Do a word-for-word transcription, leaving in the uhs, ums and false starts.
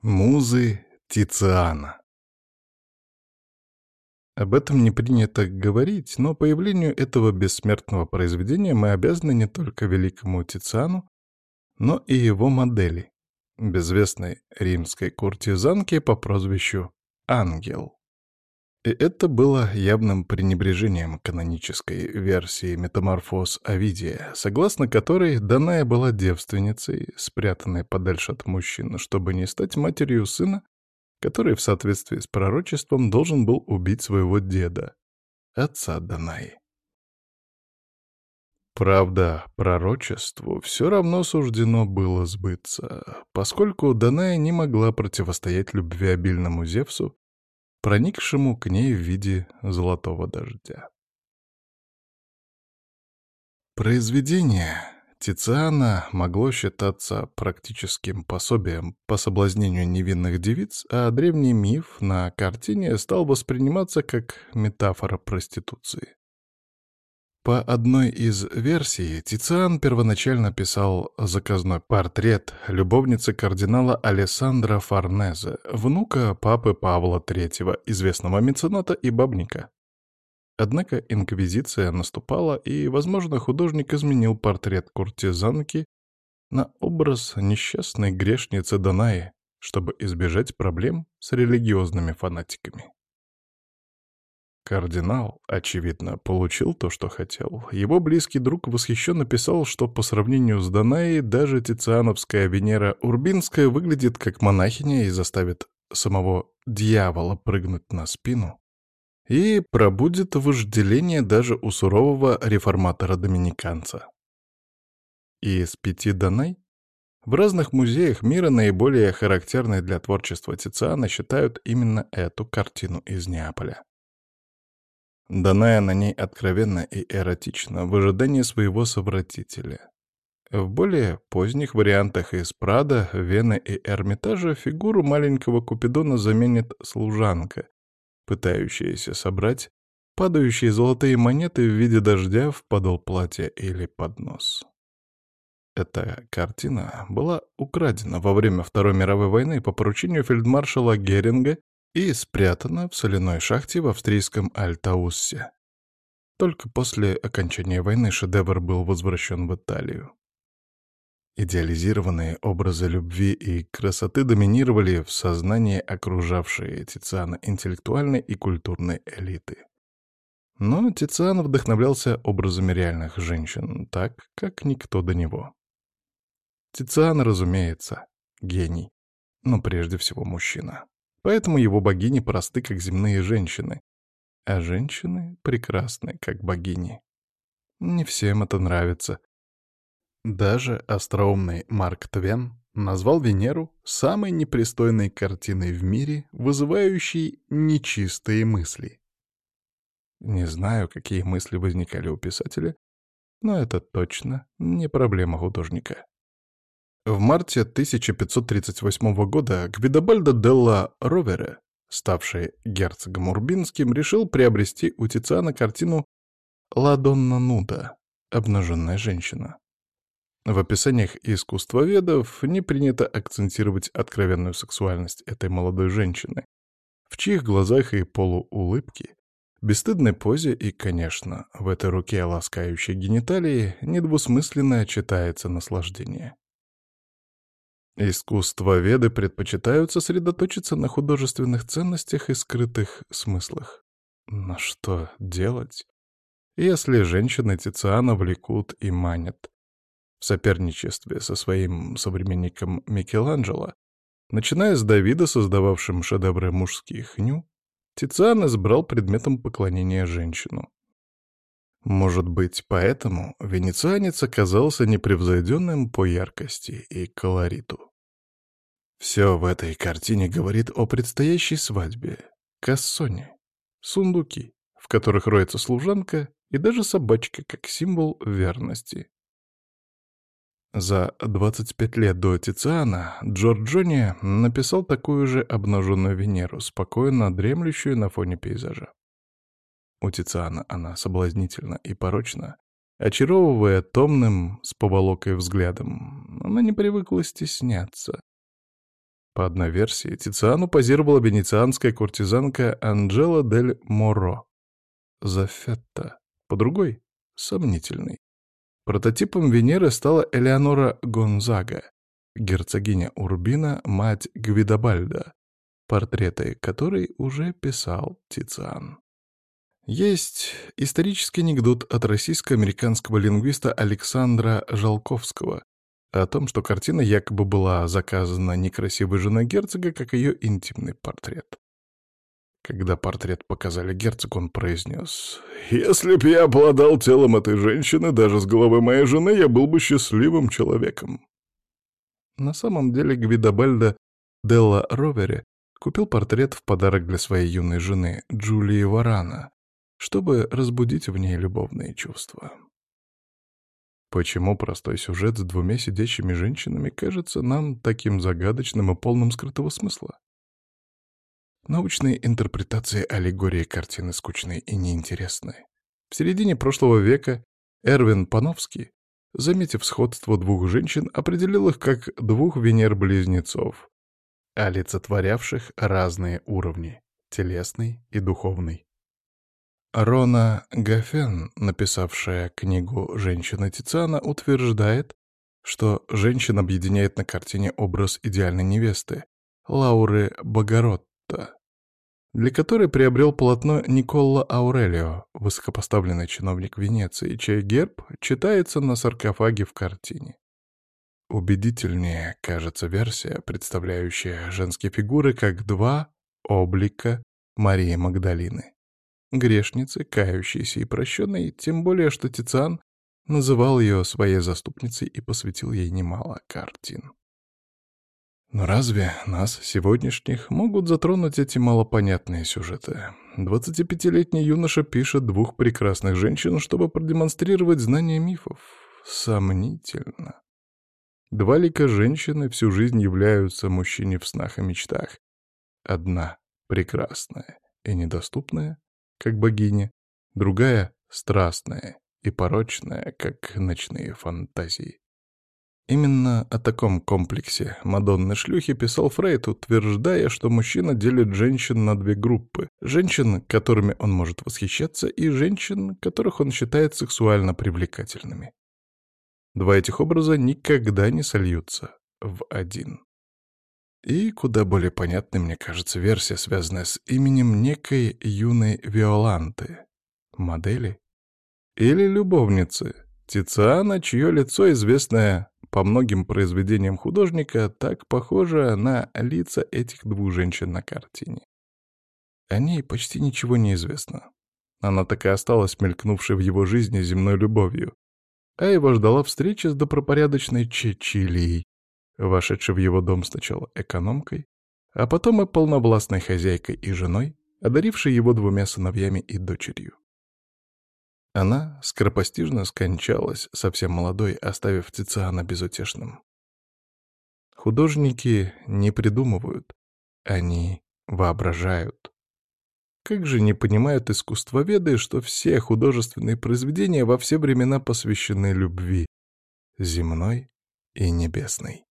Музы Тициана. Об этом не принято говорить, но появлению этого бессмертного произведения мы обязаны не только великому Тициану, но и его модели, безвестной римской куртизанке по прозвищу Ангел. И это было явным пренебрежением канонической версии метаморфоз Овидия, согласно которой Даная была девственницей, спрятанной подальше от мужчин, чтобы не стать матерью сына, который в соответствии с пророчеством должен был убить своего деда, отца Данаи. Правда, пророчеству все равно суждено было сбыться, поскольку Даная не могла противостоять любвеобильному Зевсу, проникшему к ней в виде золотого дождя. Произведение Тициана могло считаться практическим пособием по соблазнению невинных девиц, а древний миф на картине стал восприниматься как метафора проституции. По одной из версий, Тициан первоначально писал заказной портрет любовницы кардинала Алессандро Форнезе, внука папы Павла третьего, известного мецената и бабника. Однако инквизиция наступала, и, возможно, художник изменил портрет куртизанки на образ несчастной грешницы Данаи, чтобы избежать проблем с религиозными фанатиками. Кардинал, очевидно, получил то, что хотел. Его близкий друг восхищенно писал, что по сравнению с Данаей даже тициановская Венера Урбинская выглядит как монахиня и заставит самого дьявола прыгнуть на спину, и пробудет вожделение даже у сурового реформатора-доминиканца. И из пяти Данай в разных музеях мира наиболее характерной для творчества Тициана считают именно эту картину из Неаполя. Даная на ней откровенно и эротично, в ожидании своего совратителя. В более поздних вариантах из Прадо, Вены и Эрмитажа фигуру маленького Купидона заменит служанка, пытающаяся собрать падающие золотые монеты в виде дождя в подол платья или поднос. Эта картина была украдена во время Второй мировой войны по поручению фельдмаршала Геринга и спрятана в соляной шахте в австрийском Альтауссе. Только после окончания войны шедевр был возвращен в Италию. Идеализированные образы любви и красоты доминировали в сознании окружавшей Тициана интеллектуальной и культурной элиты. Но Тициан вдохновлялся образами реальных женщин, так, как никто до него. Тициан, разумеется, гений, но прежде всего мужчина. Поэтому его богини просты, как земные женщины, а женщины прекрасны, как богини. Не всем это нравится. Даже остроумный Марк Твен назвал Венеру самой непристойной картиной в мире, вызывающей нечистые мысли. Не знаю, какие мысли возникали у писателя, но это точно не проблема художника. В марте тысяча пятьсот тридцать восьмого года Гвидобальдо делла Ровере, ставший герцогом Урбинским, решил приобрести у Тициана картину «Ла Донна Нуда» — «Обнаженная женщина». В описаниях искусствоведов не принято акцентировать откровенную сексуальность этой молодой женщины, в чьих глазах и полуулыбке, бесстыдной позе и, конечно, в этой руке, ласкающей гениталии, недвусмысленно читается наслаждение. Искусствоведы предпочитают сосредоточиться на художественных ценностях и скрытых смыслах. Но что делать, если женщины Тициана влекут и манят? В соперничестве со своим современником Микеланджело, начиная с Давида, создававшим шедевры мужских ню, Тициан избрал предметом поклонения женщину. Может быть, поэтому венецианец оказался непревзойденным по яркости и колориту. Все в этой картине говорит о предстоящей свадьбе, кассоне, сундуки, в которых роется служанка и даже собачка как символ верности. За двадцать пять лет до Тициана Джорджони написал такую же обнаженную Венеру, спокойно дремлющую на фоне пейзажа. У Тициана она соблазнительна и порочна, очаровывая томным с поволокой взглядом. Она не привыкла стесняться. По одной версии, Тициану позировала венецианская куртизанка Анджела дель Моро Зафетта, по другой — сомнительной. Прототипом Венеры стала Элеонора Гонзага, герцогиня Урбина, мать Гвидобальда, портреты которой уже писал Тициан. Есть исторический анекдот от российско-американского лингвиста Александра Жалковского о том, что картина якобы была заказана некрасивой женой герцога, как ее интимный портрет. Когда портрет показали герцогу, он произнес: «Если б я обладал телом этой женщины, даже с головой моей жены, я был бы счастливым человеком». На самом деле Гвидобальдо Делла Ровери купил портрет в подарок для своей юной жены Джулии Варана, чтобы разбудить в ней любовные чувства. Почему простой сюжет с двумя сидящими женщинами кажется нам таким загадочным и полным скрытого смысла? Научные интерпретации аллегории картины скучны и неинтересны. В середине прошлого века Эрвин Пановский, заметив сходство двух женщин, определил их как двух Венер-близнецов, олицетворявших разные уровни — телесный и духовный. Рона Гафен, написавшая книгу «Женщина Тициана», утверждает, что женщин объединяет на картине образ идеальной невесты Лауры Багаротта, для которой приобрел полотно Никколо Аурелио, высокопоставленный чиновник Венеции, чей герб читается на саркофаге в картине. Убедительнее кажется версия, представляющая женские фигуры как два облика Марии Магдалины. Грешницы, кающейся и прощенной, тем более, что Тициан называл ее своей заступницей и посвятил ей немало картин. Но разве нас, сегодняшних, могут затронуть эти малопонятные сюжеты? двадцатипятилетний юноша пишет двух прекрасных женщин, чтобы продемонстрировать знание мифов. Сомнительно. Два лика женщины всю жизнь являются мужчине в снах и мечтах. Одна — прекрасная и недоступная, как богиня, другая — страстная и порочная, как ночные фантазии. Именно о таком комплексе Мадонны-шлюхи писал Фрейд, утверждая, что мужчина делит женщин на две группы — женщин, которыми он может восхищаться, и женщин, которых он считает сексуально привлекательными. Два этих образа никогда не сольются в один. И куда более понятной, мне кажется, версия, связанная с именем некой юной Виоланты, модели или любовницы Тициана, чье лицо, известное по многим произведениям художника, так похоже на лица этих двух женщин на картине. О ней почти ничего не известно. Она так и осталась мелькнувшей в его жизни земной любовью, а его ждала встреча с добропорядочной Чечилией, вошедшей в его дом сначала экономкой, а потом и полновластной хозяйкой и женой, одарившей его двумя сыновьями и дочерью. Она скоропостижно скончалась, совсем молодой, оставив Тициана безутешным. Художники не придумывают, они воображают. Как же не понимают искусствоведы, что все художественные произведения во все времена посвящены любви, земной и небесной.